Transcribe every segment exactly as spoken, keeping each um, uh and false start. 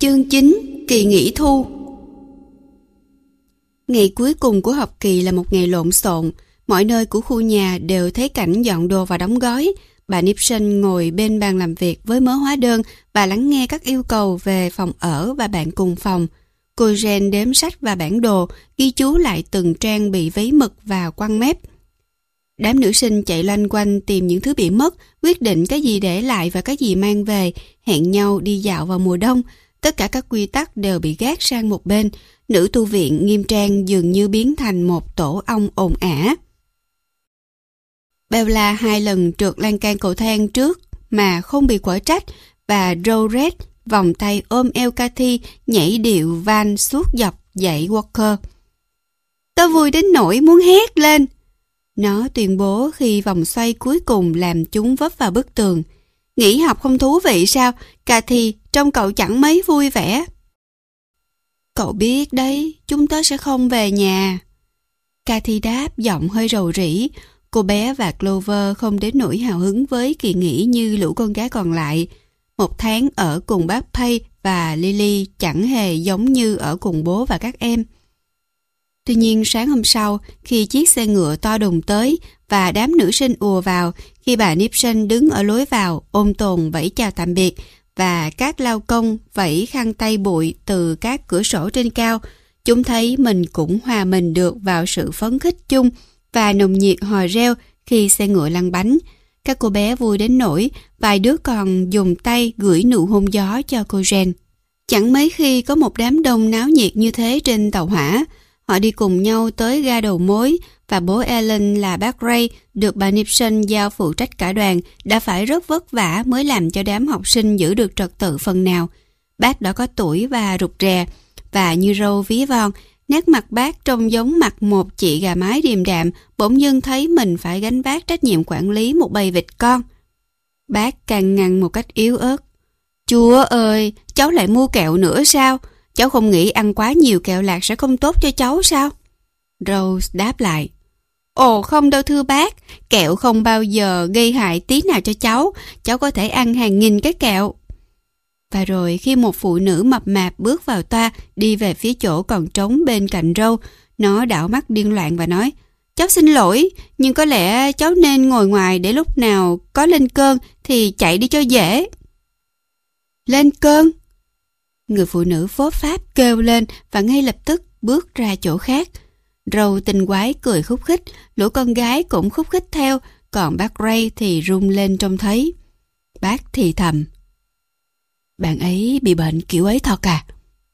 Chương chín, kỳ nghỉ thu. Ngày cuối cùng của học kỳ là một ngày lộn xộn. Mọi nơi của khu nhà đều thấy cảnh dọn đồ và đóng gói. Bà Nixon ngồi bên bàn làm việc với mớ hóa đơn và lắng nghe các yêu cầu về phòng ở và bạn cùng phòng. Cô Jen đếm sách và bản đồ, ghi chú lại từng trang bị vấy mực và quăng mép. Đám nữ sinh chạy loanh quanh tìm những thứ bị mất, quyết định cái gì để lại và cái gì mang về, hẹn nhau đi dạo vào mùa đông. Tất cả các quy tắc đều bị gác sang một bên. Nữ tu viện nghiêm trang dường như biến thành một tổ ong ồn ả. Bella hai lần trượt lan can cầu thang trước mà không bị quở trách, và Rose vòng tay ôm eo Cathy nhảy điệu van suốt dọc dãy Walker. Tớ vui đến nỗi muốn hét lên, nó tuyên bố khi vòng xoay cuối cùng làm chúng vấp vào bức tường. Nghỉ học không thú vị sao? Cathy, trông cậu chẳng mấy vui vẻ. Cậu biết đấy, chúng tớ sẽ không về nhà. Cathy đáp giọng hơi rầu rĩ. Cô bé và Clover không đến nỗi hào hứng với kỳ nghỉ như lũ con gái còn lại. Một tháng ở cùng bác Pay và Lily chẳng hề giống như ở cùng bố và các em. Tuy nhiên sáng hôm sau, khi chiếc xe ngựa to đùng tới và đám nữ sinh ùa vào, khi bà Nixon đứng ở lối vào ôm tồn vẫy chào tạm biệt và các lao công vẫy khăn tay bụi từ các cửa sổ trên cao, chúng thấy mình cũng hòa mình được vào sự phấn khích chung và nồng nhiệt hò reo khi xe ngựa lăn bánh. Các cô bé vui đến nỗi vài đứa còn dùng tay gửi nụ hôn gió cho cô Jen. Chẳng mấy khi có một đám đông náo nhiệt như thế trên tàu hỏa. Họ đi cùng nhau tới ga đầu mối và bố Ellen là bác Ray được bà Nixon giao phụ trách cả đoàn đã phải rất vất vả mới làm cho đám học sinh giữ được trật tự phần nào. Bác đã có tuổi và rụt rè, và như râu ví von, nét mặt bác trông giống mặt một chị gà mái điềm đạm bỗng dưng thấy mình phải gánh vác trách nhiệm quản lý một bầy vịt con. Bác can ngăn một cách yếu ớt. Chúa ơi, cháu lại mua kẹo nữa sao? Cháu không nghĩ ăn quá nhiều kẹo lạc sẽ không tốt cho cháu sao? Rose đáp lại. Ồ không đâu thưa bác, kẹo không bao giờ gây hại tí nào cho cháu. Cháu có thể ăn hàng nghìn cái kẹo. Và rồi khi một phụ nữ mập mạp bước vào toa đi về phía chỗ còn trống bên cạnh Rose, nó đảo mắt điên loạn và nói, cháu xin lỗi, nhưng có lẽ cháu nên ngồi ngoài để lúc nào có lên cơn thì chạy đi cho dễ. Lên cơn? Người phụ nữ phốt pháp kêu lên và ngay lập tức bước ra chỗ khác. Râu tinh quái cười khúc khích, lũ con gái cũng khúc khích theo, còn bác Ray thì run lên trông thấy. Bác thì thầm. Bạn ấy bị bệnh kiểu ấy thật à?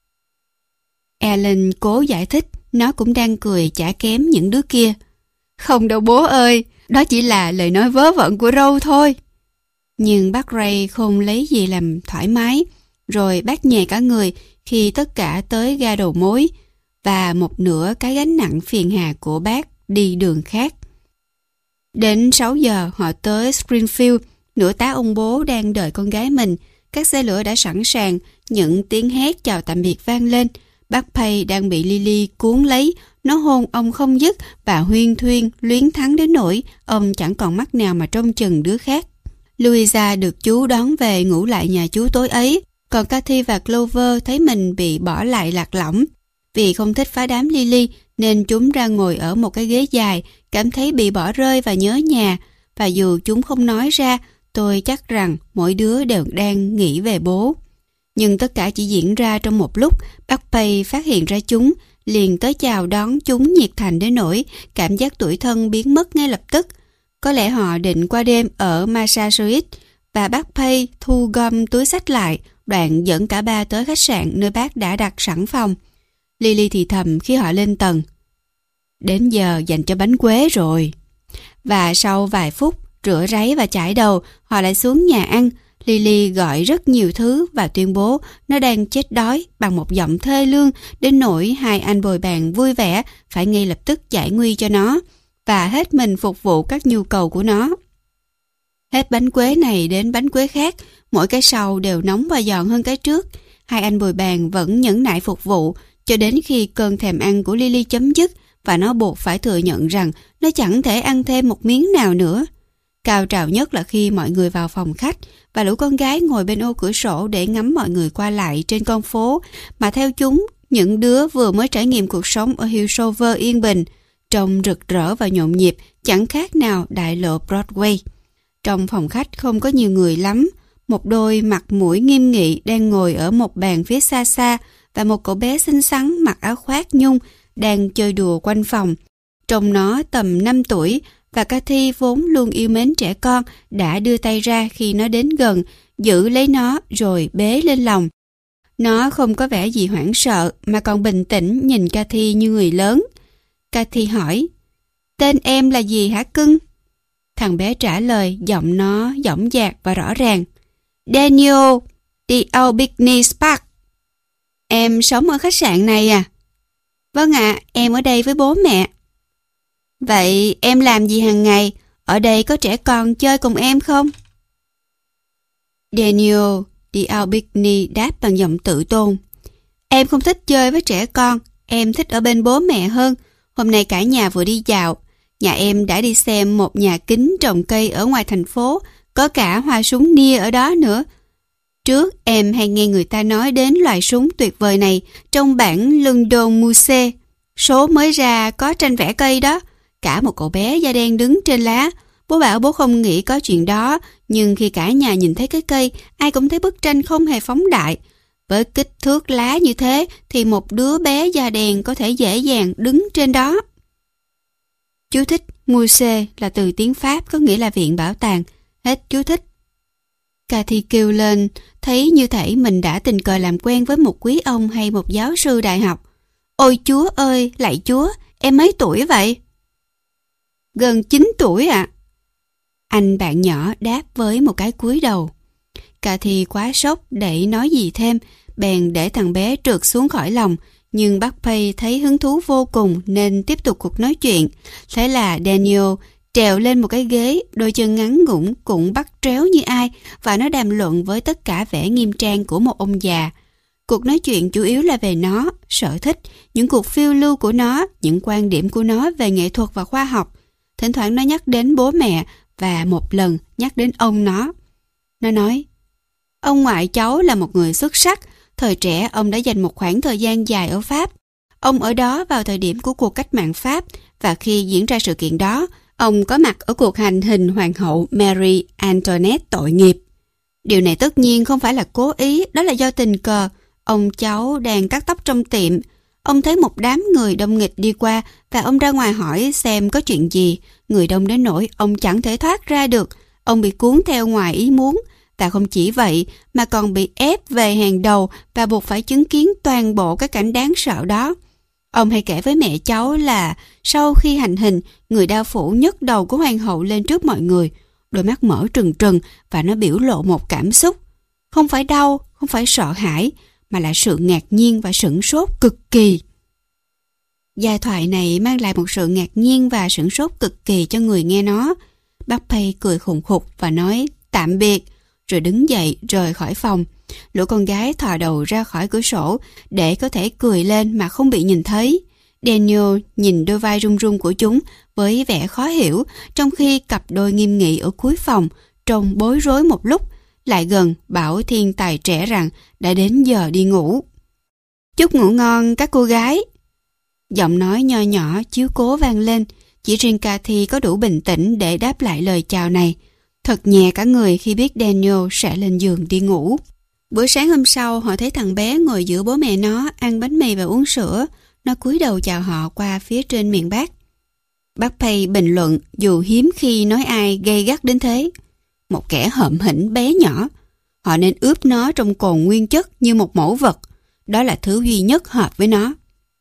Ellen cố giải thích, nó cũng đang cười chả kém những đứa kia. Không đâu bố ơi, đó chỉ là lời nói vớ vẩn của Râu thôi. Nhưng bác Ray không lấy gì làm thoải mái, rồi bác nhè cả người khi tất cả tới ga đầu mối và một nửa cái gánh nặng phiền hà của bác đi đường khác. Đến sáu giờ họ tới Springfield, nửa tá ông bố đang đợi con gái mình. Các xe lửa đã sẵn sàng, những tiếng hét chào tạm biệt vang lên. Bác Pay đang bị Lily cuốn lấy, nó hôn ông không dứt và huyên thuyên luyến thắng đến nỗi ông chẳng còn mắt nào mà trông chừng đứa khác. Louisa được chú đón về ngủ lại nhà chú tối ấy, còn Cathy và Clover thấy mình bị bỏ lại lạc lõng. Vì không thích phá đám Lily nên chúng ra ngồi ở một cái ghế dài, cảm thấy bị bỏ rơi và nhớ nhà. Và dù chúng không nói ra, tôi chắc rằng mỗi đứa đều đang nghĩ về bố. Nhưng tất cả chỉ diễn ra trong một lúc. Bác Pay phát hiện ra chúng, liền tới chào đón chúng nhiệt thành đến nỗi cảm giác tủi thân biến mất ngay lập tức. Có lẽ họ định qua đêm ở Massachusetts, và bác Pay thu gom túi xách lại, đoạn dẫn cả ba tới khách sạn nơi bác đã đặt sẵn phòng. Lily thì thầm khi họ lên tầng. Đến giờ dành cho bánh quế rồi. Và sau vài phút rửa ráy và chải đầu, họ lại xuống nhà ăn. Lily gọi rất nhiều thứ và tuyên bố nó đang chết đói bằng một giọng thê lương đến nỗi hai anh bồi bàn vui vẻ phải ngay lập tức giải nguy cho nó và hết mình phục vụ các nhu cầu của nó. Hết bánh quế này đến bánh quế khác, mỗi cái sau đều nóng và giòn hơn cái trước. Hai anh bồi bàn vẫn nhẫn nại phục vụ cho đến khi cơn thèm ăn của Lily chấm dứt và nó buộc phải thừa nhận rằng nó chẳng thể ăn thêm một miếng nào nữa. Cao trào nhất là khi mọi người vào phòng khách và lũ con gái ngồi bên ô cửa sổ để ngắm mọi người qua lại trên con phố mà theo chúng, những đứa vừa mới trải nghiệm cuộc sống ở Hillsover yên bình, trông rực rỡ và nhộn nhịp, chẳng khác nào đại lộ Broadway. Trong phòng khách không có nhiều người lắm, một đôi mặt mũi nghiêm nghị đang ngồi ở một bàn phía xa xa và một cậu bé xinh xắn mặc áo khoác nhung đang chơi đùa quanh phòng. Trông nó tầm năm tuổi và Cathy vốn luôn yêu mến trẻ con đã đưa tay ra khi nó đến gần, giữ lấy nó rồi bế lên lòng. Nó không có vẻ gì hoảng sợ mà còn bình tĩnh nhìn Cathy như người lớn. Cathy hỏi, tên em là gì hả cưng? Thằng bé trả lời, giọng nó dõng dạc và rõ ràng. Daniel, The Albany Park. Em sống ở khách sạn này à? Vâng ạ, à, em ở đây với bố mẹ. Vậy em làm gì hàng ngày? Ở đây có trẻ con chơi cùng em không? Daniel, The Albany đáp bằng giọng tự tôn. Em không thích chơi với trẻ con, em thích ở bên bố mẹ hơn. Hôm nay cả nhà vừa đi dạo. Nhà em đã đi xem một nhà kính trồng cây ở ngoài thành phố, có cả hoa súng nia ở đó nữa. Trước em hay nghe người ta nói đến loài súng tuyệt vời này trong bản London Muse. Số mới ra có tranh vẽ cây đó. Cả một cậu bé da đen đứng trên lá. Bố bảo bố không nghĩ có chuyện đó, nhưng khi cả nhà nhìn thấy cái cây, ai cũng thấy bức tranh không hề phóng đại. Với kích thước lá như thế thì một đứa bé da đen có thể dễ dàng đứng trên đó. Chú thích, Musée là từ tiếng Pháp có nghĩa là viện bảo tàng. Hết chú thích. Cathy kêu lên, thấy như thể mình đã tình cờ làm quen với một quý ông hay một giáo sư đại học. Ôi Chúa ơi, lạy Chúa, em mấy tuổi vậy? Gần chín tuổi ạ. À. Anh bạn nhỏ đáp với một cái cúi đầu. Cathy quá sốc để nói gì thêm, bèn để thằng bé trượt xuống khỏi lòng, nhưng bác Pay thấy hứng thú vô cùng nên tiếp tục cuộc nói chuyện. Thế là Daniel trèo lên một cái ghế, đôi chân ngắn ngủn cũng bắt tréo như ai, và nó đàm luận với tất cả vẻ nghiêm trang của một ông già. Cuộc nói chuyện chủ yếu là về nó, sở thích, những cuộc phiêu lưu của nó, những quan điểm của nó về nghệ thuật và khoa học. Thỉnh thoảng nó nhắc đến bố mẹ và một lần nhắc đến ông nó. Nó nói, ông ngoại cháu là một người xuất sắc. Thời trẻ ông đã dành một khoảng thời gian dài ở Pháp. Ông ở đó vào thời điểm của cuộc cách mạng Pháp, và khi diễn ra sự kiện đó, ông có mặt ở cuộc hành hình hoàng hậu Marie Antoinette tội nghiệp. Điều này tất nhiên không phải là cố ý, đó là do tình cờ. Ông cháu đang cắt tóc trong tiệm. Ông thấy một đám người đông nghịch đi qua và ông ra ngoài hỏi xem có chuyện gì. Người đông đến nỗi ông chẳng thể thoát ra được. Ông bị cuốn theo ngoài ý muốn. Và không chỉ vậy mà còn bị ép về hàng đầu và buộc phải chứng kiến toàn bộ cái cảnh đáng sợ đó. Ông hay kể với mẹ cháu là sau khi hành hình, người đao phủ nhấc đầu của hoàng hậu lên trước mọi người. Đôi mắt mở trừng trừng và nó biểu lộ một cảm xúc. Không phải đau, không phải sợ hãi, mà là sự ngạc nhiên và sửng sốt cực kỳ. Giai thoại này mang lại một sự ngạc nhiên và sửng sốt cực kỳ cho người nghe nó. Bác Pay cười khùng khục và nói tạm biệt, rồi đứng dậy rời khỏi phòng. Lũ con gái thò đầu ra khỏi cửa sổ để có thể cười lên mà không bị nhìn thấy. Daniel nhìn đôi vai run run của chúng với vẻ khó hiểu, trong khi cặp đôi nghiêm nghị ở cuối phòng trông bối rối một lúc, lại gần bảo thiên tài trẻ rằng đã đến giờ đi ngủ. Chúc ngủ ngon các cô gái. Giọng nói nho nhỏ chiếu cố vang lên, chỉ riêng Cathy có đủ bình tĩnh để đáp lại lời chào này. Thật nhẹ cả người khi biết Daniel sẽ lên giường đi ngủ. Bữa sáng hôm sau, họ thấy thằng bé ngồi giữa bố mẹ nó, ăn bánh mì và uống sữa. Nó cúi đầu chào họ qua phía trên miệng bát. Bác Pay bình luận, dù hiếm khi nói ai gay gắt đến thế. Một kẻ hợm hĩnh bé nhỏ. Họ nên ướp nó trong cồn nguyên chất như một mẫu vật. Đó là thứ duy nhất hợp với nó.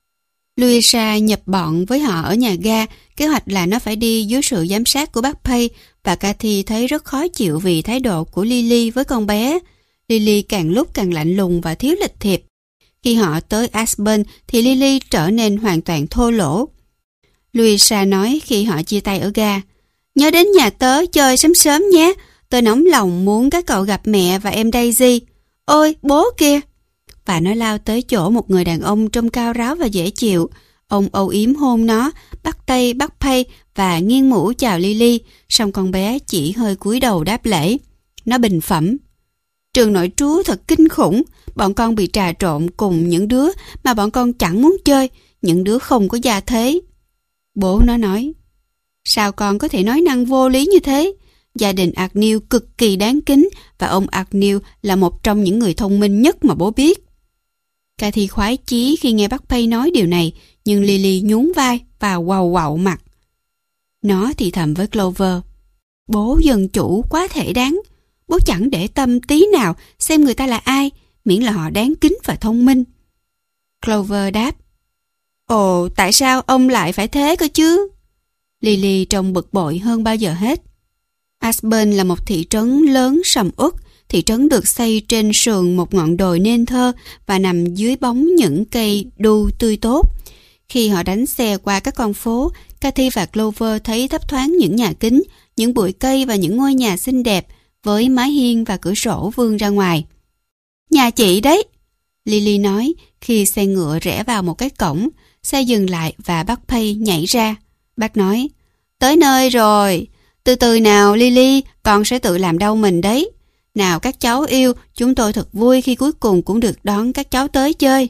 Louisa nhập bọn với họ ở nhà ga. Kế hoạch là nó phải đi dưới sự giám sát của bác Pay, và Cathy thấy rất khó chịu vì thái độ của Lily với con bé. Lily càng lúc càng lạnh lùng và thiếu lịch thiệp. Khi họ tới Aspen thì Lily trở nên hoàn toàn thô lỗ. Louisa nói khi họ chia tay ở ga, nhớ đến nhà tớ chơi sớm sớm nhé, tớ nóng lòng muốn các cậu gặp mẹ và em Daisy. Ôi, bố kia! Và nó lao tới chỗ một người đàn ông trông cao ráo và dễ chịu. Ông âu yếm hôn nó, bắt tay bắt pay và nghiêng mũ chào Lily, song con bé chỉ hơi cúi đầu đáp lễ. Nó bình phẩm: trường nội trú thật kinh khủng, bọn con bị trà trộn cùng những đứa mà bọn con chẳng muốn chơi, những đứa không có gia thế. Bố nó nói: sao con có thể nói năng vô lý như thế? Gia đình Agnew cực kỳ đáng kính và ông Agnew là một trong những người thông minh nhất mà bố biết. Cathy khoái chí khi nghe bác Pay nói điều này, nhưng Lily nhún vai và quàu quạo mặt. Nó thì thầm với Clover: bố dân chủ quá thể đáng. Bố chẳng để tâm tí nào xem người ta là ai, miễn là họ đáng kính và thông minh. Clover đáp: ồ, tại sao ông lại phải thế cơ chứ? Lily trông bực bội hơn bao giờ hết. Aspen là một thị trấn lớn sầm uất. Thị trấn được xây trên sườn một ngọn đồi nên thơ và nằm dưới bóng những cây đu tươi tốt. Khi họ đánh xe qua các con phố, Cathy và Clover thấy thấp thoáng những nhà kính, những bụi cây và những ngôi nhà xinh đẹp với mái hiên và cửa sổ vươn ra ngoài. Nhà chị đấy, Lily nói khi xe ngựa rẽ vào một cái cổng. Xe dừng lại và bác Pay nhảy ra. Bác nói: tới nơi rồi. Từ từ nào Lily, con sẽ tự làm đau mình đấy. Nào các cháu yêu, chúng tôi thật vui khi cuối cùng cũng được đón các cháu tới chơi.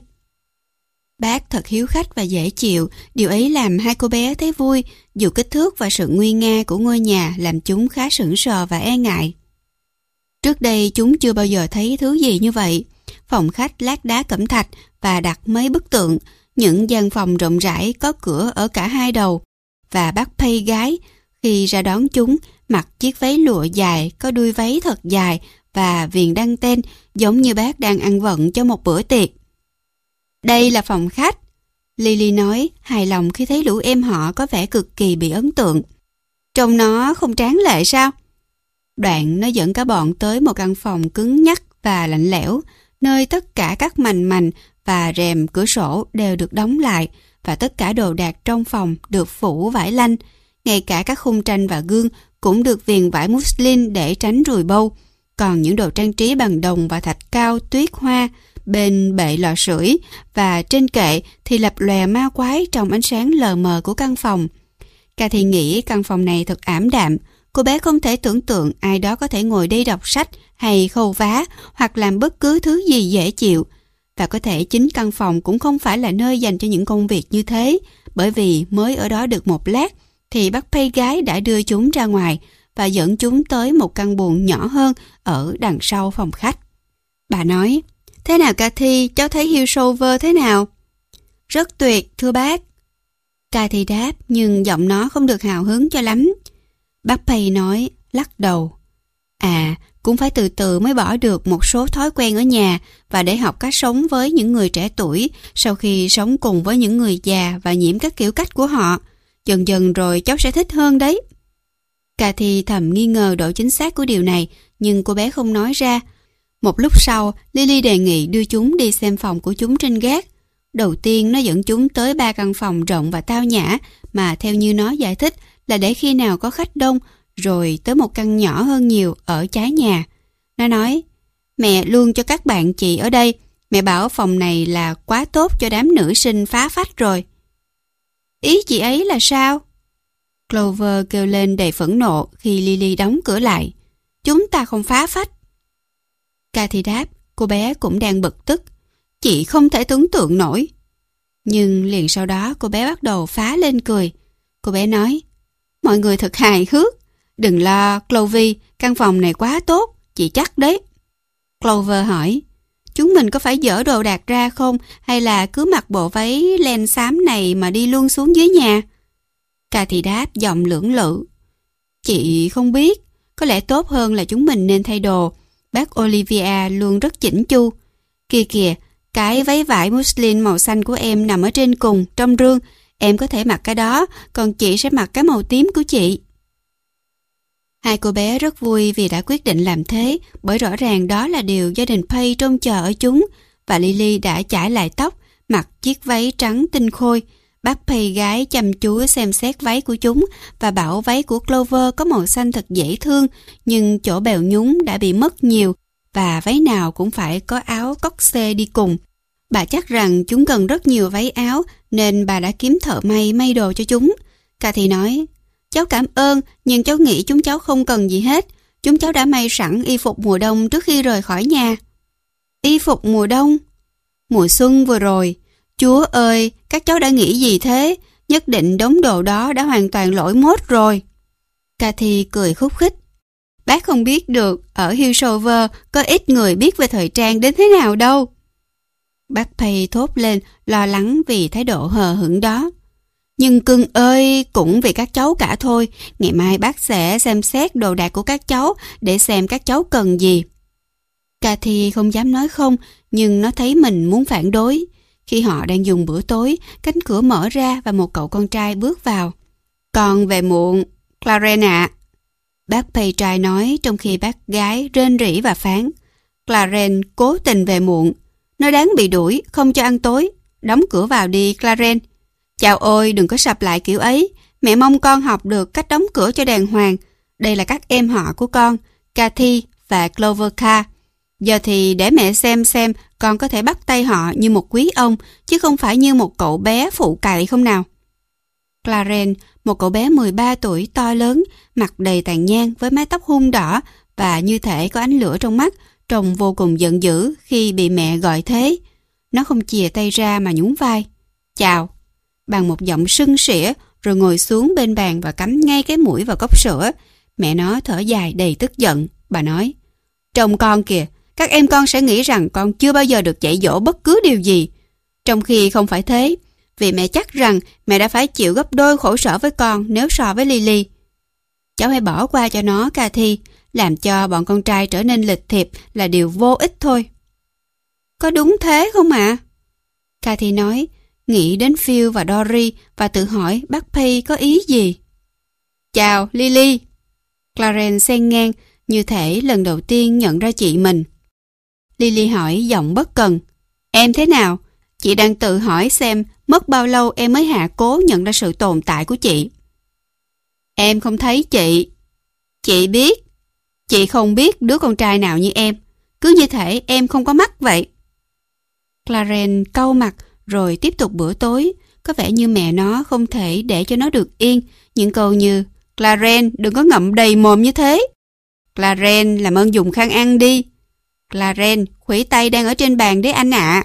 Bác thật hiếu khách và dễ chịu, điều ấy làm hai cô bé thấy vui, dù kích thước và sự nguy nga của ngôi nhà làm chúng khá sững sờ và e ngại. Trước đây chúng chưa bao giờ thấy thứ gì như vậy. Phòng khách lát đá cẩm thạch và đặt mấy bức tượng, những gian phòng rộng rãi có cửa ở cả hai đầu. Và bác Pay gái khi ra đón chúng mặc chiếc váy lụa dài có đuôi váy thật dài và viền đăng ten, giống như bác đang ăn vận cho một bữa tiệc. Đây là phòng khách, Lily nói, hài lòng khi thấy lũ em họ có vẻ cực kỳ bị ấn tượng. Trông nó không tráng lệ sao? Đoạn nó dẫn cả bọn tới một căn phòng cứng nhắc và lạnh lẽo, nơi tất cả các mành mành và rèm cửa sổ đều được đóng lại và tất cả đồ đạc trong phòng được phủ vải lanh. Ngay cả các khung tranh và gương cũng được viền vải muslin để tránh ruồi bâu. Còn những đồ trang trí bằng đồng và thạch cao tuyết hoa bên bệ lò sưởi và trên kệ thì lập lòe ma quái trong ánh sáng lờ mờ của căn phòng. Cathy nghĩ căn phòng này thật ảm đạm. Cô bé không thể tưởng tượng ai đó có thể ngồi đây đọc sách hay khâu vá hoặc làm bất cứ thứ gì dễ chịu. Và có thể chính căn phòng cũng không phải là nơi dành cho những công việc như thế, bởi vì mới ở đó được một lát thì bác Pay gái đã đưa chúng ra ngoài và dẫn chúng tới một căn buồng nhỏ hơn ở đằng sau phòng khách. Bà nói: thế nào Cathy, cháu thấy Hillsover thế nào? Rất tuyệt, thưa bác. Cathy đáp, nhưng giọng nó không được hào hứng cho lắm. Bác Pay nói, lắc đầu: à, cũng phải từ từ mới bỏ được một số thói quen ở nhà và để học cách sống với những người trẻ tuổi sau khi sống cùng với những người già và nhiễm các kiểu cách của họ. Dần dần rồi cháu sẽ thích hơn đấy. Cathy thầm nghi ngờ độ chính xác của điều này, nhưng cô bé không nói ra. Một lúc sau, Lily đề nghị đưa chúng đi xem phòng của chúng trên gác. Đầu tiên nó dẫn chúng tới ba căn phòng rộng và tao nhã mà theo như nó giải thích là để khi nào có khách đông, rồi tới một căn nhỏ hơn nhiều ở trái nhà. Nó nói: mẹ luôn cho các bạn chị ở đây. Mẹ bảo phòng này là quá tốt cho đám nữ sinh phá phách rồi. Ý chị ấy là sao? Clover kêu lên đầy phẫn nộ khi Lily đóng cửa lại. Chúng ta không phá phách. Cathy đáp, cô bé cũng đang bực tức. Chị không thể tưởng tượng nổi. Nhưng liền sau đó cô bé bắt đầu phá lên cười. Cô bé nói: mọi người thật hài hước. Đừng lo, Clovy, căn phòng này quá tốt, chị chắc đấy. Clover hỏi: chúng mình có phải dỡ đồ đạc ra không, hay là cứ mặc bộ váy len xám này mà đi luôn xuống dưới nhà? Cathy đáp giọng lưỡng lự: chị không biết, có lẽ tốt hơn là chúng mình nên thay đồ. Bác Olivia luôn rất chỉnh chu. Kìa kìa, cái váy vải muslin màu xanh của em nằm ở trên cùng, trong rương. Em có thể mặc cái đó, còn chị sẽ mặc cái màu tím của chị. Hai cô bé rất vui vì đã quyết định làm thế, bởi rõ ràng đó là điều gia đình Pay trông chờ ở chúng. Và Lily đã chải lại tóc, mặc chiếc váy trắng tinh khôi. Bác Pay gái chăm chú xem xét váy của chúng và bảo váy của Clover có màu xanh thật dễ thương, nhưng chỗ bèo nhúng đã bị mất nhiều và váy nào cũng phải có áo cóc xê đi cùng. Bà chắc rằng chúng cần rất nhiều váy áo nên bà đã kiếm thợ may may đồ cho chúng. Cathy nói, cháu cảm ơn, nhưng cháu nghĩ chúng cháu không cần gì hết. Chúng cháu đã may sẵn y phục mùa đông trước khi rời khỏi nhà. Y phục mùa đông? Mùa xuân vừa rồi. Chúa ơi, các cháu đã nghĩ gì thế? Nhất định đống đồ đó đã hoàn toàn lỗi mốt rồi. Cathy cười khúc khích. Bác không biết được, ở Hillsover có ít người biết về thời trang đến thế nào đâu. Bác Pay thốt lên, lo lắng vì thái độ hờ hững đó. Nhưng cưng ơi, cũng vì các cháu cả thôi. Ngày mai bác sẽ xem xét đồ đạc của các cháu để xem các cháu cần gì. Cathy không dám nói không, nhưng nó thấy mình muốn phản đối. Khi họ đang dùng bữa tối, cánh cửa mở ra và một cậu con trai bước vào. Con về muộn, Clarence ạ. À. Bác Pay trai nói trong khi bác gái rên rỉ và phán. Clarence cố tình về muộn. Nó đáng bị đuổi, không cho ăn tối. Đóng cửa vào đi, Clarence. Chào ôi, đừng có sập lại kiểu ấy. Mẹ mong con học được cách đóng cửa cho đàng hoàng. Đây là các em họ của con, Cathy và Clover Carr. Giờ thì để mẹ xem xem con có thể bắt tay họ như một quý ông, chứ không phải như một cậu bé phụ cậy không nào. Clarence, một cậu bé mười ba tuổi to lớn, mặt đầy tàn nhang với mái tóc hung đỏ và như thể có ánh lửa trong mắt, trông vô cùng giận dữ khi bị mẹ gọi thế. Nó không chìa tay ra mà nhún vai. Chào. Bằng một giọng sưng sỉa rồi ngồi xuống bên bàn và cắm ngay cái mũi vào cốc sữa. Mẹ nó thở dài đầy tức giận. Bà nói, trông con kìa, các em con sẽ nghĩ rằng con chưa bao giờ được dạy dỗ bất cứ điều gì. Trong khi không phải thế, vì mẹ chắc rằng mẹ đã phải chịu gấp đôi khổ sở với con nếu so với Lily. Cháu hãy bỏ qua cho nó, Cathy. Làm cho bọn con trai trở nên lịch thiệp là điều vô ích thôi. Có đúng thế không ạ? À? Cathy nói, nghĩ đến Phil và Dory và tự hỏi bác Pay có ý gì. Chào, Lily. Clarence xen ngang, như thể lần đầu tiên nhận ra chị mình. Lily hỏi giọng bất cần. Em thế nào? Chị đang tự hỏi xem mất bao lâu em mới hạ cố nhận ra sự tồn tại của chị. Em không thấy chị. Chị biết. Chị không biết đứa con trai nào như em. Cứ như thể em không có mắt vậy. Clarence cau mặt rồi tiếp tục bữa tối. Có vẻ như mẹ nó không thể để cho nó được yên. Những câu như Clarence đừng có ngậm đầy mồm như thế. Clarence làm ơn dùng khăn ăn đi. Clarence khuỷu tay đang ở trên bàn đấy anh ạ. À.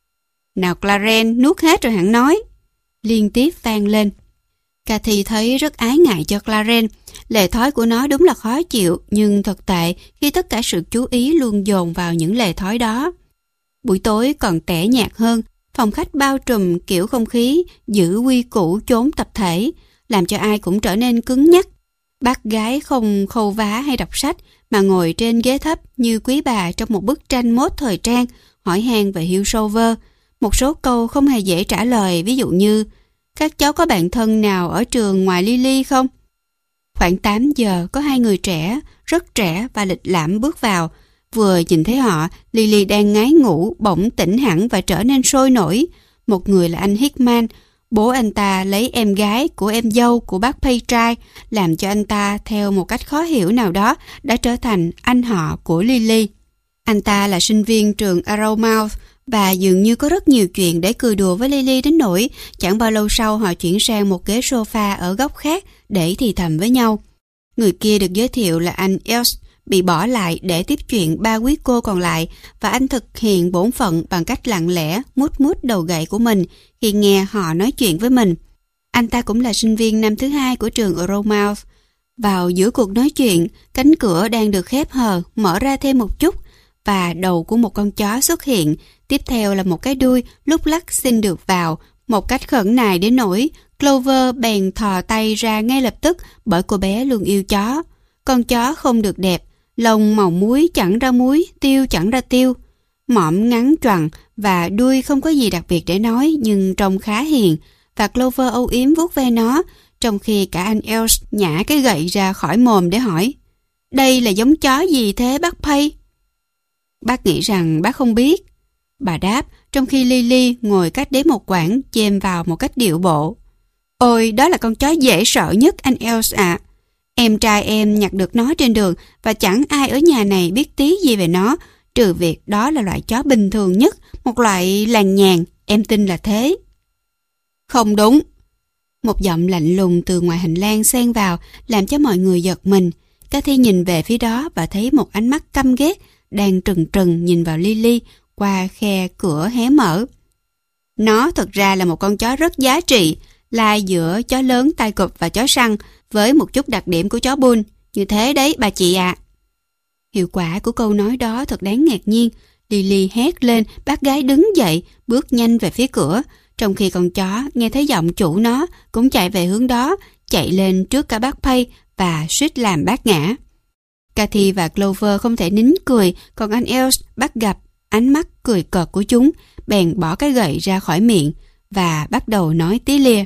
Nào Clarence nuốt hết rồi hẳn nói. Liên tiếp vang lên. Cathy thấy rất ái ngại cho Clarence. Lề thói của nó đúng là khó chịu, nhưng thật tệ khi tất cả sự chú ý luôn dồn vào những lề thói đó. Buổi tối còn tẻ nhạt hơn, phòng khách bao trùm kiểu không khí giữ quy củ chốn tập thể, làm cho ai cũng trở nên cứng nhắc. Bác gái không khâu vá hay đọc sách, mà ngồi trên ghế thấp như quý bà trong một bức tranh mốt thời trang, hỏi han về Hillsover. Một số câu không hề dễ trả lời, ví dụ như các cháu có bạn thân nào ở trường ngoài Lily không? Khoảng tám giờ có hai người trẻ, rất trẻ và lịch lãm bước vào. Vừa nhìn thấy họ, Lily đang ngái ngủ, bỗng tỉnh hẳn và trở nên sôi nổi. Một người là anh Hickman. Bố anh ta lấy em gái của em dâu của bác Pay trai, làm cho anh ta theo một cách khó hiểu nào đó đã trở thành anh họ của Lily. Anh ta là sinh viên trường Arrowmouth và dường như có rất nhiều chuyện để cười đùa với Lily đến nỗi chẳng bao lâu sau họ chuyển sang một ghế sofa ở góc khác để thì thầm với nhau. Người kia được giới thiệu là anh Els, bị bỏ lại để tiếp chuyện ba quý cô còn lại, và anh thực hiện bổn phận bằng cách lặng lẽ mút mút đầu gậy của mình khi nghe họ nói chuyện với mình. Anh ta cũng là sinh viên năm thứ hai của trường Arrowmouth. Vào giữa cuộc nói chuyện, cánh cửa đang được khép hờ mở ra thêm một chút và đầu của một con chó xuất hiện. Tiếp theo là một cái đuôi lúc lắc xin được vào một cách khẩn nài đến nỗi Clover bèn thò tay ra ngay lập tức, bởi cô bé luôn yêu chó. Con chó không được đẹp, lông màu muối chẳng ra muối, tiêu chẳng ra tiêu, mõm ngắn choằn và đuôi không có gì đặc biệt để nói, nhưng trông khá hiền. Và Clover âu yếm vuốt ve nó, trong khi cả anh Els nhả cái gậy ra khỏi mồm để hỏi: đây là giống chó gì thế bác Pay? Bác nghĩ rằng bác không biết, bà đáp, trong khi Lily ngồi cách đấy một quãng chêm vào một cách điệu bộ. Ôi, đó là con chó dễ sợ nhất anh Els ạ. À. Em trai em nhặt được nó trên đường và chẳng ai ở nhà này biết tí gì về nó, trừ việc đó là loại chó bình thường nhất, một loại làng nhàng, em tin là thế. Không đúng. Một giọng lạnh lùng từ ngoài hành lang xen vào, làm cho mọi người giật mình. Cathy nhìn về phía đó và thấy một ánh mắt căm ghét đang trừng trừng nhìn vào Lily qua khe cửa hé mở. Nó thật ra là một con chó rất giá trị, lai giữa chó lớn tai cụp và chó săn, với một chút đặc điểm của chó bull. Như thế đấy bà chị ạ. À. Hiệu quả của câu nói đó thật đáng ngạc nhiên. Lily hét lên, bác gái đứng dậy, bước nhanh về phía cửa, trong khi con chó nghe thấy giọng chủ nó cũng chạy về hướng đó, chạy lên trước cả bác Pay và suýt làm bác ngã. Cathy và Clover không thể nín cười, còn anh Els bắt gặp ánh mắt cười cợt của chúng, bèn bỏ cái gậy ra khỏi miệng và bắt đầu nói tí lia.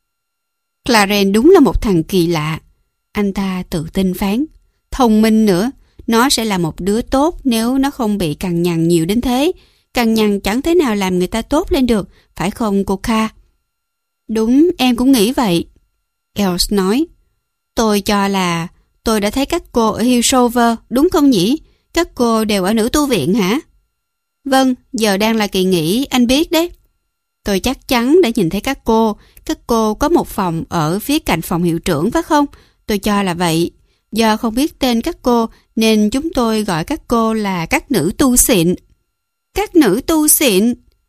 Clarence đúng là một thằng kỳ lạ. Anh ta tự tin phán. Thông minh nữa. Nó sẽ là một đứa tốt nếu nó không bị cằn nhằn nhiều đến thế. Cằn nhằn chẳng thế nào làm người ta tốt lên được, phải không cô Kha? Đúng, em cũng nghĩ vậy. Els nói. Tôi cho là tôi đã thấy các cô ở Hillsover, đúng không nhỉ? Các cô đều ở nữ tu viện hả? Vâng, giờ đang là kỳ nghỉ, anh biết đấy. Tôi chắc chắn đã nhìn thấy các cô. Các cô có một phòng ở phía cạnh phòng hiệu trưởng phải không? Tôi cho là vậy. Do không biết tên các cô nên chúng tôi gọi các cô là các nữ tu xịn. Các nữ tu xịn?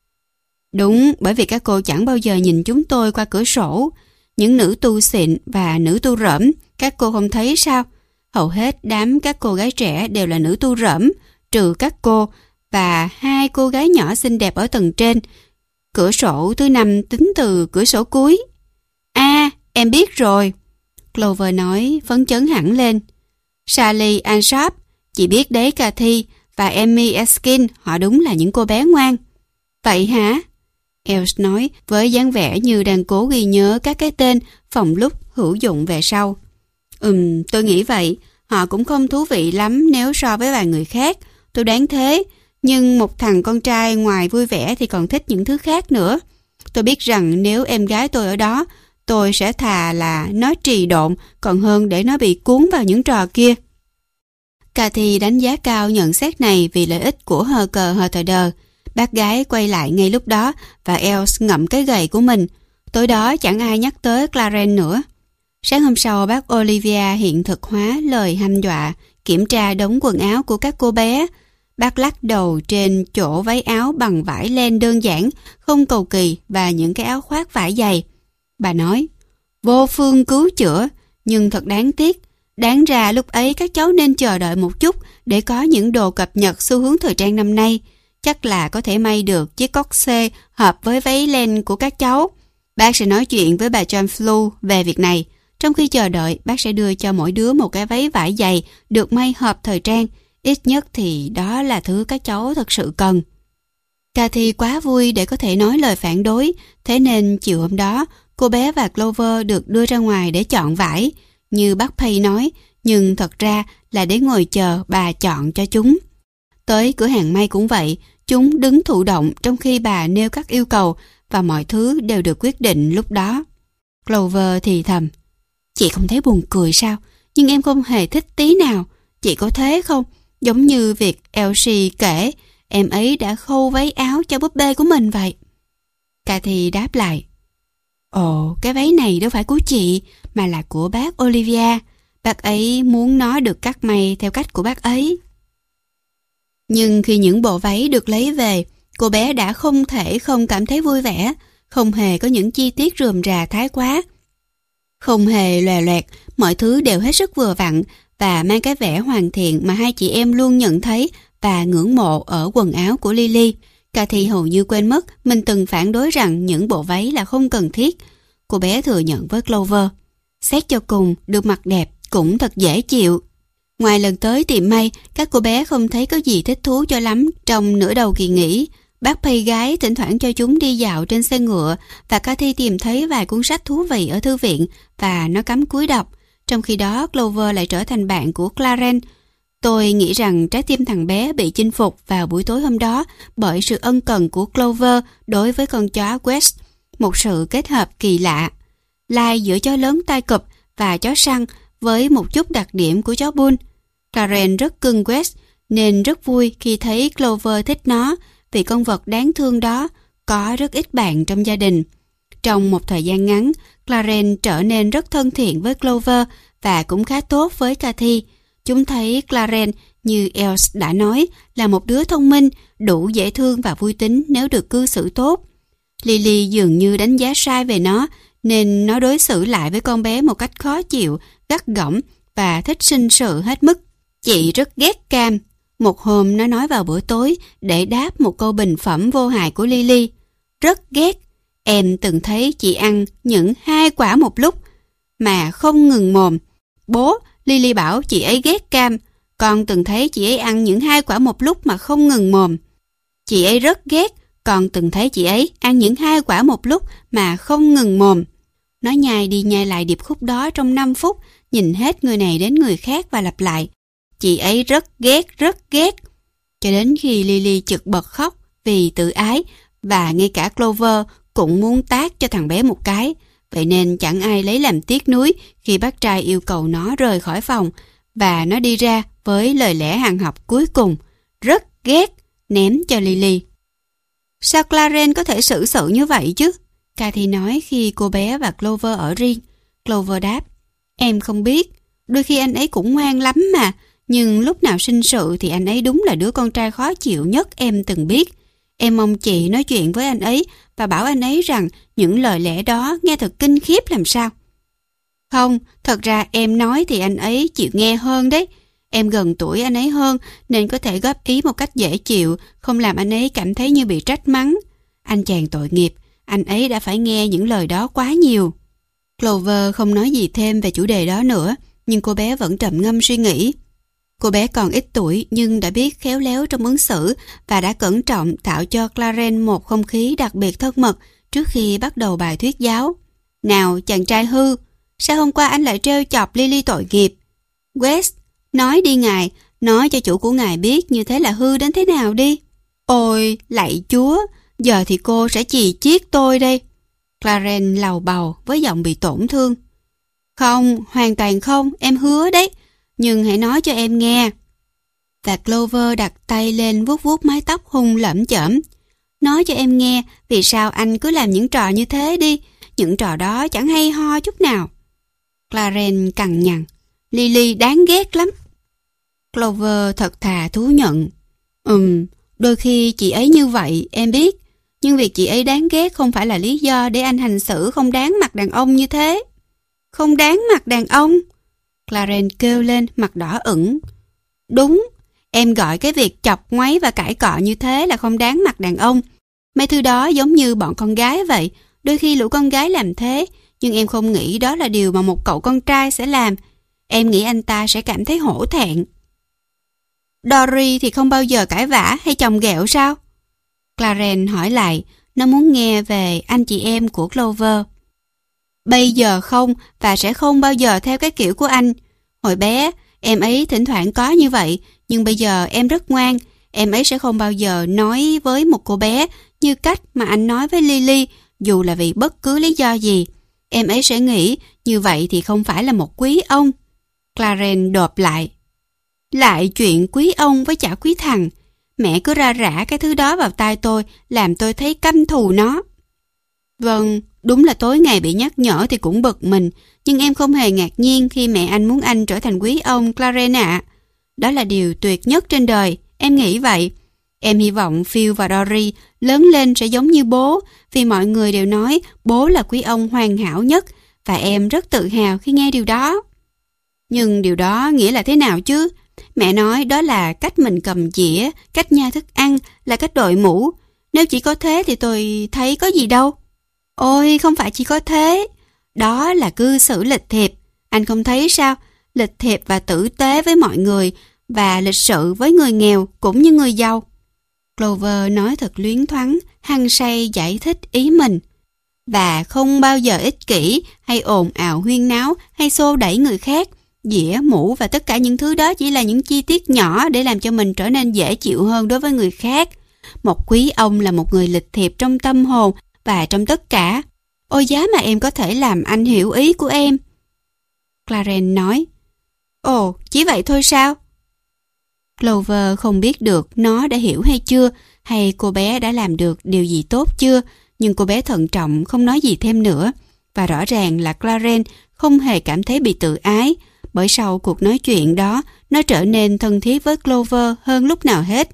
Đúng, bởi vì các cô chẳng bao giờ nhìn chúng tôi qua cửa sổ. Những nữ tu xịn và nữ tu rỡm, các cô không thấy sao? Hầu hết đám các cô gái trẻ đều là nữ tu rỡm, trừ các cô và hai cô gái nhỏ xinh đẹp ở tầng trên. Cửa sổ thứ năm tính từ cửa sổ cuối. À, em biết rồi. Clover nói phấn chấn hẳn lên. Sally Ann Sharp, chị biết đấy Cathy, và Emmy Erskine, họ đúng là những cô bé ngoan. Vậy hả? Els nói với dáng vẻ như đang cố ghi nhớ các cái tên phòng lúc hữu dụng về sau. Ừm, tôi nghĩ vậy. Họ cũng không thú vị lắm nếu so với vài người khác. Tôi đoán thế. Nhưng một thằng con trai ngoài vui vẻ thì còn thích những thứ khác nữa. Tôi biết rằng nếu em gái tôi ở đó, tôi sẽ thà là nó trì độn còn hơn để nó bị cuốn vào những trò kia. Cathy đánh giá cao nhận xét này vì lợi ích của hờ cờ hờ tờ đờ. Bác gái quay lại ngay lúc đó và Els ngậm cái gậy của mình. Tối đó chẳng ai nhắc tới Clarence nữa. Sáng hôm sau bác Olivia hiện thực hóa lời hăm dọa, kiểm tra đống quần áo của các cô bé. Bác lắc đầu trên chỗ váy áo bằng vải len đơn giản, không cầu kỳ và những cái áo khoác vải dày. Bà nói, vô phương cứu chữa, nhưng thật đáng tiếc. Đáng ra lúc ấy các cháu nên chờ đợi một chút để có những đồ cập nhật xu hướng thời trang năm nay. Chắc là có thể may được chiếc corset hợp với váy len của các cháu. Bác sẽ nói chuyện với bà John Flew về việc này. Trong khi chờ đợi, bác sẽ đưa cho mỗi đứa một cái váy vải dày được may hợp thời trang. Ít nhất thì đó là thứ các cháu thật sự cần. Cathy quá vui để có thể nói lời phản đối, thế nên chiều hôm đó, cô bé và Clover được đưa ra ngoài để chọn vải. Như bác Pay nói, nhưng thật ra là để ngồi chờ bà chọn cho chúng. Tới cửa hàng may cũng vậy, chúng đứng thụ động trong khi bà nêu các yêu cầu và mọi thứ đều được quyết định lúc đó. Clover thì thầm, chị không thấy buồn cười sao? Nhưng em không hề thích tí nào. Chị có thế không? Giống như việc Elsie kể, em ấy đã khâu váy áo cho búp bê của mình vậy. Cathy đáp lại, ồ, cái váy này đâu phải của chị, mà là của bác Olivia. Bác ấy muốn nó được cắt may theo cách của bác ấy. Nhưng khi những bộ váy được lấy về, cô bé đã không thể không cảm thấy vui vẻ, không hề có những chi tiết rườm rà thái quá. Không hề lòe loẹt, mọi thứ đều hết sức vừa vặn và mang cái vẻ hoàn thiện mà hai chị em luôn nhận thấy và ngưỡng mộ ở quần áo của Lily. Cathy hầu như quên mất mình từng phản đối rằng những bộ váy là không cần thiết. Cô bé thừa nhận với Clover, xét cho cùng, được mặc đẹp cũng thật dễ chịu. Ngoài lần tới tiệm may, các cô bé không thấy có gì thích thú cho lắm trong nửa đầu kỳ nghỉ. Bác Pay gái thỉnh thoảng cho chúng đi dạo trên xe ngựa và Cathy tìm thấy vài cuốn sách thú vị ở thư viện và nó cắm cúi đọc. Trong khi đó, Clover lại trở thành bạn của Clarence. Tôi nghĩ rằng trái tim thằng bé bị chinh phục vào buổi tối hôm đó bởi sự ân cần của Clover đối với con chó West, một sự kết hợp kỳ lạ. Lai giữa chó lớn tai cụp và chó săn với một chút đặc điểm của chó bull. Karen rất cưng West, nên rất vui khi thấy Clover thích nó, vì con vật đáng thương đó có rất ít bạn trong gia đình. Trong một thời gian ngắn, Clarence trở nên rất thân thiện với Clover và cũng khá tốt với Cathy. Chúng thấy Clarence, như Els đã nói, là một đứa thông minh, đủ dễ thương và vui tính nếu được cư xử tốt. Lily dường như đánh giá sai về nó, nên nó đối xử lại với con bé một cách khó chịu, gắt gỏng và thích sinh sự hết mức. Chị rất ghét Cam. Một hôm nó nói vào bữa tối để đáp một câu bình phẩm vô hại của Lily. Rất ghét. Em từng thấy chị ăn những hai quả một lúc mà không ngừng mồm. Bố, Lily bảo chị ấy ghét Cam. Con từng thấy chị ấy ăn những hai quả một lúc mà không ngừng mồm. Chị ấy rất ghét. Con từng thấy chị ấy ăn những hai quả một lúc mà không ngừng mồm. Nó nhai đi nhai lại điệp khúc đó trong năm phút, nhìn hết người này đến người khác và lặp lại. Chị ấy rất ghét, rất ghét. Cho đến khi Lily chực bật khóc vì tự ái, và ngay cả Clover cũng muốn tát cho thằng bé một cái. Vậy nên chẳng ai lấy làm tiếc nuối khi bác trai yêu cầu nó rời khỏi phòng, và nó đi ra với lời lẽ hàng học cuối cùng. Rất ghét, ném cho Lily. Sao Clarence có thể xử sự như vậy chứ? Cathy nói khi cô bé và Clover ở riêng. Clover đáp, em không biết. Đôi khi anh ấy cũng ngoan lắm mà, nhưng lúc nào sinh sự thì anh ấy đúng là đứa con trai khó chịu nhất em từng biết. Em mong chị nói chuyện với anh ấy và bảo anh ấy rằng những lời lẽ đó nghe thật kinh khiếp làm sao. Không, thật ra em nói thì anh ấy chịu nghe hơn đấy. Em gần tuổi anh ấy hơn nên có thể góp ý một cách dễ chịu, không làm anh ấy cảm thấy như bị trách mắng. Anh chàng tội nghiệp, anh ấy đã phải nghe những lời đó quá nhiều. Clover không nói gì thêm về chủ đề đó nữa, nhưng cô bé vẫn trầm ngâm suy nghĩ. Cô bé còn ít tuổi nhưng đã biết khéo léo trong ứng xử và đã cẩn trọng tạo cho Clarence một không khí đặc biệt thân mật trước khi bắt đầu bài thuyết giáo. Nào chàng trai hư, sao hôm qua anh lại trêu chọc Lily tội nghiệp? West, nói đi ngài, nói cho chủ của ngài biết như thế là hư đến thế nào đi. Ôi, lạy Chúa, giờ thì cô sẽ chì chiết tôi đây. Clarence lầu bầu với giọng bị tổn thương. Không, hoàn toàn không, em hứa đấy. Nhưng hãy nói cho em nghe. Và Clover đặt tay lên vuốt vuốt mái tóc hung lởm chởm. Nói cho em nghe vì sao anh cứ làm những trò như thế đi. Những trò đó chẳng hay ho chút nào. Clarence cằn nhằn. Lily đáng ghét lắm. Clover thật thà thú nhận. Ừm, đôi khi chị ấy như vậy, em biết. Nhưng việc chị ấy đáng ghét không phải là lý do để anh hành xử không đáng mặt đàn ông như thế. Không đáng mặt đàn ông? Clarence kêu lên mặt đỏ ửng. Đúng, em gọi cái việc chọc ngoáy và cãi cọ như thế là không đáng mặt đàn ông. Mấy thứ đó giống như bọn con gái vậy. Đôi khi lũ con gái làm thế, nhưng em không nghĩ đó là điều mà một cậu con trai sẽ làm. Em nghĩ anh ta sẽ cảm thấy hổ thẹn. Dory thì không bao giờ cãi vã hay chồng ghẹo sao? Clarence hỏi lại, nó muốn nghe về anh chị em của Clover. Bây giờ không, và sẽ không bao giờ theo cái kiểu của anh. Hồi bé, em ấy thỉnh thoảng có như vậy, nhưng bây giờ em rất ngoan. Em ấy sẽ không bao giờ nói với một cô bé như cách mà anh nói với Lily, dù là vì bất cứ lý do gì. Em ấy sẽ nghĩ như vậy thì không phải là một quý ông. Clarence đột lại. Lại chuyện quý ông với chả quý thằng. Mẹ cứ ra rả cái thứ đó vào tai tôi, làm tôi thấy căm thù nó. Vâng, đúng là tối ngày bị nhắc nhở thì cũng bực mình, nhưng em không hề ngạc nhiên khi mẹ anh muốn anh trở thành quý ông, Clarence ạ. Đó là điều tuyệt nhất trên đời, em nghĩ vậy. Em hy vọng Phil và Dory lớn lên sẽ giống như bố, vì mọi người đều nói bố là quý ông hoàn hảo nhất, và em rất tự hào khi nghe điều đó. Nhưng điều đó nghĩa là thế nào chứ? Mẹ nói đó là cách mình cầm dĩa, cách nhai thức ăn, là cách đội mũ. Nếu chỉ có thế thì tôi thấy có gì đâu. Ôi, không phải chỉ có thế. Đó là cư xử lịch thiệp. Anh không thấy sao? Lịch thiệp và tử tế với mọi người, và lịch sự với người nghèo cũng như người giàu. Clover nói thật luyến thoáng, hăng say giải thích ý mình. Và không bao giờ ích kỷ, hay ồn ào huyên náo, hay xô đẩy người khác. Dĩa, mũ và tất cả những thứ đó chỉ là những chi tiết nhỏ để làm cho mình trở nên dễ chịu hơn đối với người khác. Một quý ông là một người lịch thiệp trong tâm hồn và trong tất cả. Ôi giá mà em có thể làm anh hiểu ý của em. Clarence nói. Ồ, chỉ vậy thôi sao? Clover không biết được nó đã hiểu hay chưa, hay cô bé đã làm được điều gì tốt chưa, nhưng cô bé thận trọng không nói gì thêm nữa. Và rõ ràng là Clarence không hề cảm thấy bị tự ái, bởi sau cuộc nói chuyện đó, nó trở nên thân thiết với Clover hơn lúc nào hết.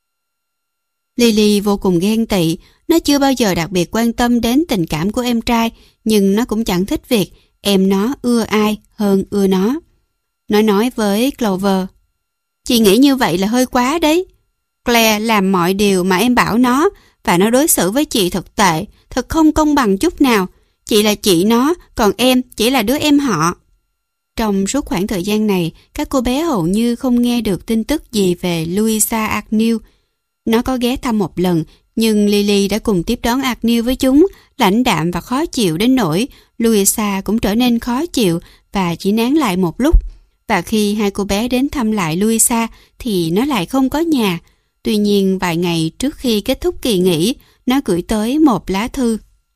Lily vô cùng ghen tị, nó chưa bao giờ đặc biệt quan tâm đến tình cảm của em trai, nhưng nó cũng chẳng thích việc em nó ưa ai hơn ưa nó. Nó nói với Clover, chị nghĩ như vậy là hơi quá đấy. Claire làm mọi điều mà em bảo nó, và nó đối xử với chị thật tệ, thật không công bằng chút nào. Chị là chị nó, còn em chỉ là đứa em họ. Trong suốt khoảng thời gian này, các cô bé hầu như không nghe được tin tức gì về Louisa Agnew. Nó có ghé thăm một lần, nhưng Lily đã cùng tiếp đón Agnew với chúng, lãnh đạm và khó chịu đến nỗi Louisa cũng trở nên khó chịu và chỉ nán lại một lúc. Và khi hai cô bé đến thăm lại Louisa thì nó lại không có nhà. Tuy nhiên vài ngày trước khi kết thúc kỳ nghỉ, nó gửi tới một lá thư.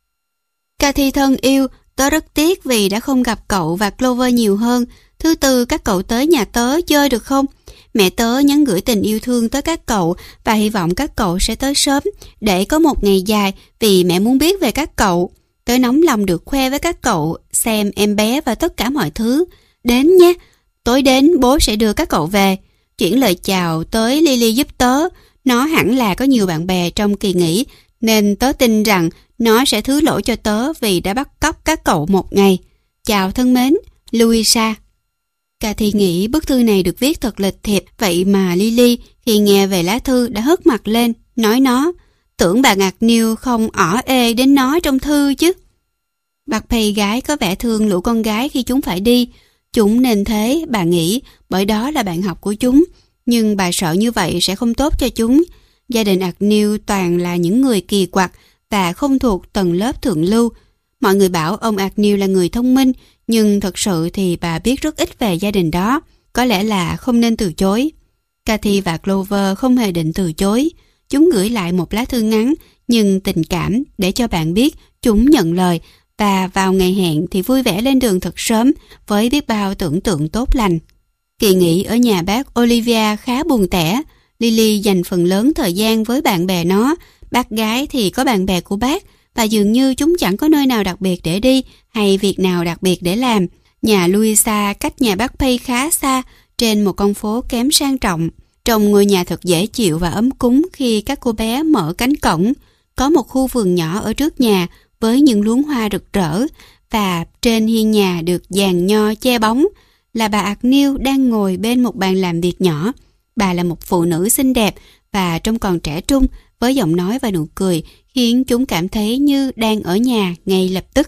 Cathy thân yêu, tớ rất tiếc vì đã không gặp cậu và Clover nhiều hơn. Thứ tư các cậu tới nhà tớ chơi được không? Mẹ tớ nhắn gửi tình yêu thương tới các cậu và hy vọng các cậu sẽ tới sớm để có một ngày dài, vì mẹ muốn biết về các cậu. Tớ nóng lòng được khoe với các cậu xem em bé và tất cả mọi thứ. Đến nhé, tối đến bố sẽ đưa các cậu về. Chuyển lời chào tới Lily giúp tớ. Nó hẳn là có nhiều bạn bè trong kỳ nghỉ, nên tớ tin rằng nó sẽ thứ lỗi cho tớ vì đã bắt cóc các cậu một ngày. Chào thân mến, Louisa. Cathy nghĩ bức thư này được viết thật lịch thiệp, vậy mà Lily khi nghe về lá thư đã hất mặt lên, nói nó, tưởng bà Agnew không ỏ ê đến nói trong thư chứ. Bác Pay gái có vẻ thương lũ con gái khi chúng phải đi. Chúng nên thế, bà nghĩ, bởi đó là bạn học của chúng. Nhưng bà sợ như vậy sẽ không tốt cho chúng. Gia đình Agnew toàn là những người kỳ quặc và không thuộc tầng lớp thượng lưu. Mọi người bảo ông Agnew là người thông minh, nhưng thật sự thì bà biết rất ít về gia đình đó. Có lẽ là không nên từ chối. Cathy và Clover không hề định từ chối. Chúng gửi lại một lá thư ngắn nhưng tình cảm để cho bạn biết chúng nhận lời, và vào ngày hẹn thì vui vẻ lên đường thật sớm với biết bao tưởng tượng tốt lành. Kỳ nghỉ ở nhà bác Olivia khá buồn tẻ. Lily dành phần lớn thời gian với bạn bè nó, bác gái thì có bạn bè của bác, và dường như chúng chẳng có nơi nào đặc biệt để đi hay việc nào đặc biệt để làm. Nhà Louisa cách nhà bác Pay khá xa, trên một con phố kém sang trọng. Trong ngôi nhà thật dễ chịu và ấm cúng khi các cô bé mở cánh cổng. Có một khu vườn nhỏ ở trước nhà với những luống hoa rực rỡ, và trên hiên nhà được giàn nho che bóng là bà Agnew đang ngồi bên một bàn làm việc nhỏ. Bà là một phụ nữ xinh đẹp và trông còn trẻ trung, với giọng nói và nụ cười khiến chúng cảm thấy như đang ở nhà ngay lập tức.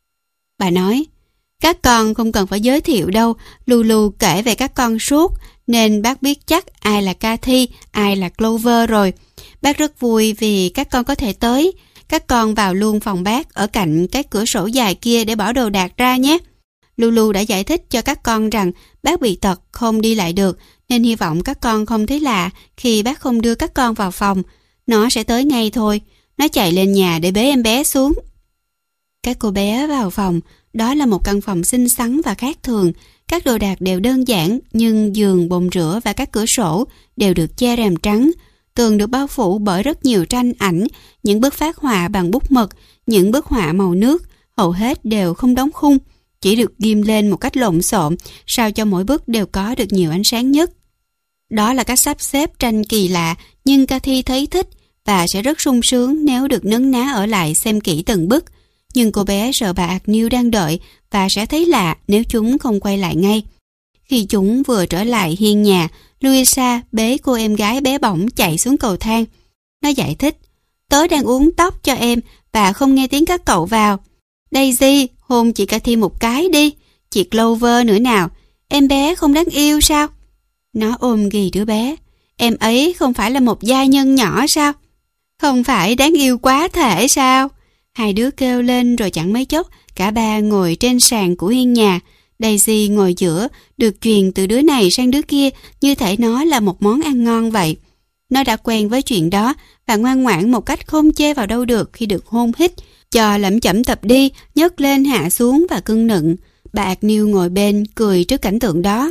Bà nói, các con không cần phải giới thiệu đâu, Lulu kể về các con suốt, nên bác biết chắc ai là Cathy, ai là Clover rồi. Bác rất vui vì các con có thể tới. Các con vào luôn phòng bác ở cạnh cái cửa sổ dài kia để bỏ đồ đạc ra nhé. Lulu đã giải thích cho các con rằng bác bị tật không đi lại được, nên hy vọng các con không thấy lạ khi bác không đưa các con vào phòng. Nó sẽ tới ngay thôi. Nó chạy lên nhà để bế em bé xuống. Các cô bé vào phòng. Đó là một căn phòng xinh xắn và khác thường. Các đồ đạc đều đơn giản, nhưng giường, bồn rửa và các cửa sổ đều được che rèm trắng. Tường được bao phủ bởi rất nhiều tranh ảnh, những bức phác họa bằng bút mực, những bức họa màu nước, hầu hết đều không đóng khung, chỉ được ghim lên một cách lộn xộn, sao cho mỗi bức đều có được nhiều ánh sáng nhất. Đó là cách sắp xếp tranh kỳ lạ, nhưng Cathy thấy thích và sẽ rất sung sướng nếu được nấn ná ở lại xem kỹ từng bức. Nhưng cô bé sợ bà Agnew đang đợi và sẽ thấy lạ nếu chúng không quay lại ngay. Khi chúng vừa trở lại hiên nhà, Louisa bế cô em gái bé bỏng chạy xuống cầu thang. Nó giải thích, tớ đang uốn tóc cho em và không nghe tiếng các cậu vào. Daisy, hôn chị Cathy một cái đi. Chị Clover nữa nào, em bé không đáng yêu sao? Nó ôm ghì đứa bé. Em ấy không phải là một gia nhân nhỏ sao? Không phải đáng yêu quá thể sao? Hai đứa kêu lên rồi chẳng mấy chốc, cả ba ngồi trên sàn của hiên nhà. Daisy ngồi giữa, được truyền từ đứa này sang đứa kia như thể nó là một món ăn ngon vậy. Nó đã quen với chuyện đó và ngoan ngoãn một cách không chê vào đâu được khi được hôn hít, cho lẩm chẩm tập đi, nhấc lên hạ xuống và cưng nựng. Bà Agnew ngồi bên cười trước cảnh tượng đó.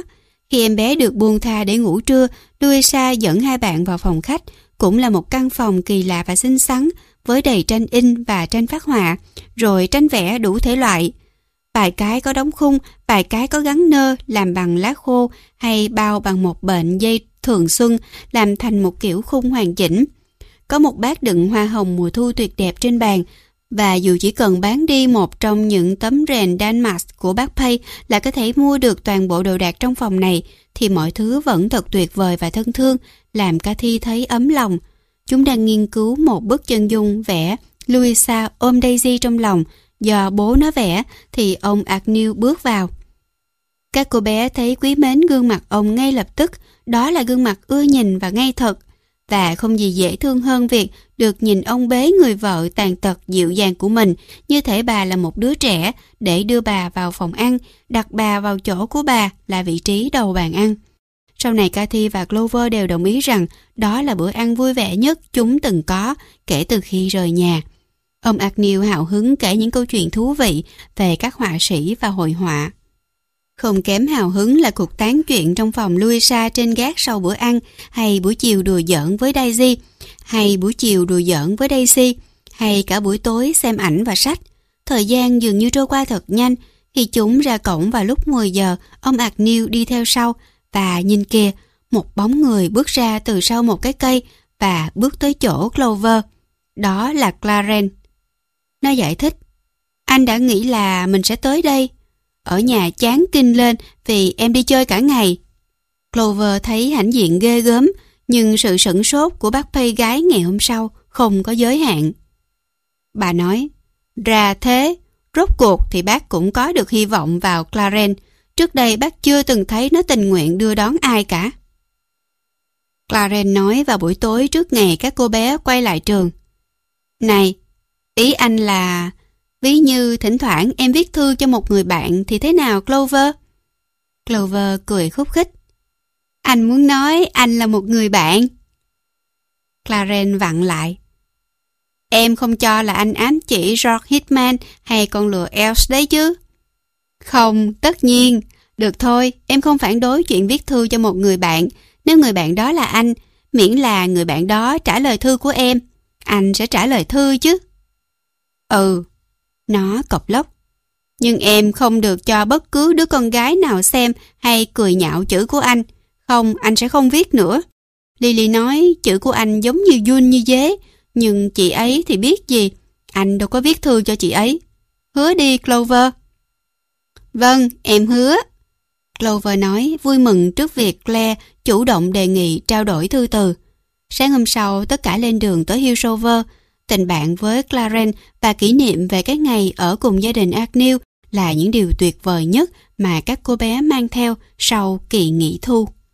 Khi em bé được buông tha để ngủ trưa, Louisa dẫn hai bạn vào phòng khách, cũng là một căn phòng kỳ lạ và xinh xắn, với đầy tranh in và tranh phác họa, rồi tranh vẽ đủ thể loại. Vài cái có đóng khung, vài cái có gắn nơ làm bằng lá khô hay bao bằng một bệnh dây thường xuân làm thành một kiểu khung hoàn chỉnh. Có một bát đựng hoa hồng mùa thu tuyệt đẹp trên bàn, và dù chỉ cần bán đi một trong những tấm rèn Danmarks của bác Pay là có thể mua được toàn bộ đồ đạc trong phòng này, thì mọi thứ vẫn thật tuyệt vời và thân thương, làm Cathy thấy ấm lòng. Chúng đang nghiên cứu một bức chân dung vẽ Louisa ôm Daisy trong lòng, do bố nó vẽ, thì ông Agnew bước vào. Các cô bé thấy quý mến gương mặt ông ngay lập tức, đó là gương mặt ưa nhìn và ngây thật, và không gì dễ thương hơn việc được nhìn ông bế người vợ tàn tật dịu dàng của mình, như thể bà là một đứa trẻ, để đưa bà vào phòng ăn, đặt bà vào chỗ của bà là vị trí đầu bàn ăn. Sau này Cathy và Clover đều đồng ý rằng đó là bữa ăn vui vẻ nhất chúng từng có kể từ khi rời nhà. Ông Agnew hào hứng kể những câu chuyện thú vị về các họa sĩ và hội họa. Không kém hào hứng là cuộc tán chuyện trong phòng Louisa trên gác sau bữa ăn, hay buổi chiều đùa giỡn với Daisy, hay buổi chiều đùa giỡn với Daisy, hay cả buổi tối xem ảnh và sách. Thời gian dường như trôi qua thật nhanh. Khi chúng ra cổng vào lúc mười giờ, ông Agnew đi theo sau, và nhìn kìa, một bóng người bước ra từ sau một cái cây và bước tới chỗ Clover. Đó là Clarence. Nó giải thích, anh đã nghĩ là mình sẽ tới đây. Ở nhà chán kinh lên vì em đi chơi cả ngày. Clover thấy hãnh diện ghê gớm, nhưng sự sửng sốt của bác Pay gái ngày hôm sau không có giới hạn. Bà nói, ra thế, rốt cuộc thì bác cũng có được hy vọng vào Clarence. Trước đây bác chưa từng thấy nó tình nguyện đưa đón ai cả. Clarence nói vào buổi tối trước ngày các cô bé quay lại trường. Này, ý anh là... ví như thỉnh thoảng em viết thư cho một người bạn thì thế nào Clover? Clover cười khúc khích. Anh muốn nói anh là một người bạn. Clarence vặn lại. Em không cho là anh ám chỉ George Hitman hay con lừa Elf đấy chứ? Không, tất nhiên. Được thôi, em không phản đối chuyện viết thư cho một người bạn, nếu người bạn đó là anh, miễn là người bạn đó trả lời thư của em. Anh sẽ trả lời thư chứ? Ừ. Nó cộc lốc. Nhưng em không được cho bất cứ đứa con gái nào xem hay cười nhạo chữ của anh. Không, anh sẽ không viết nữa. Lily nói chữ của anh giống như giun như dế, nhưng chị ấy thì biết gì. Anh đâu có viết thư cho chị ấy. Hứa đi Clover. Vâng, em hứa. Clover nói vui mừng trước việc Claire chủ động đề nghị trao đổi thư từ. Sáng hôm sau tất cả lên đường tới Hillsover. Tình bạn với Clarence và kỷ niệm về cái ngày ở cùng gia đình Agnew là những điều tuyệt vời nhất mà các cô bé mang theo sau kỳ nghỉ thu.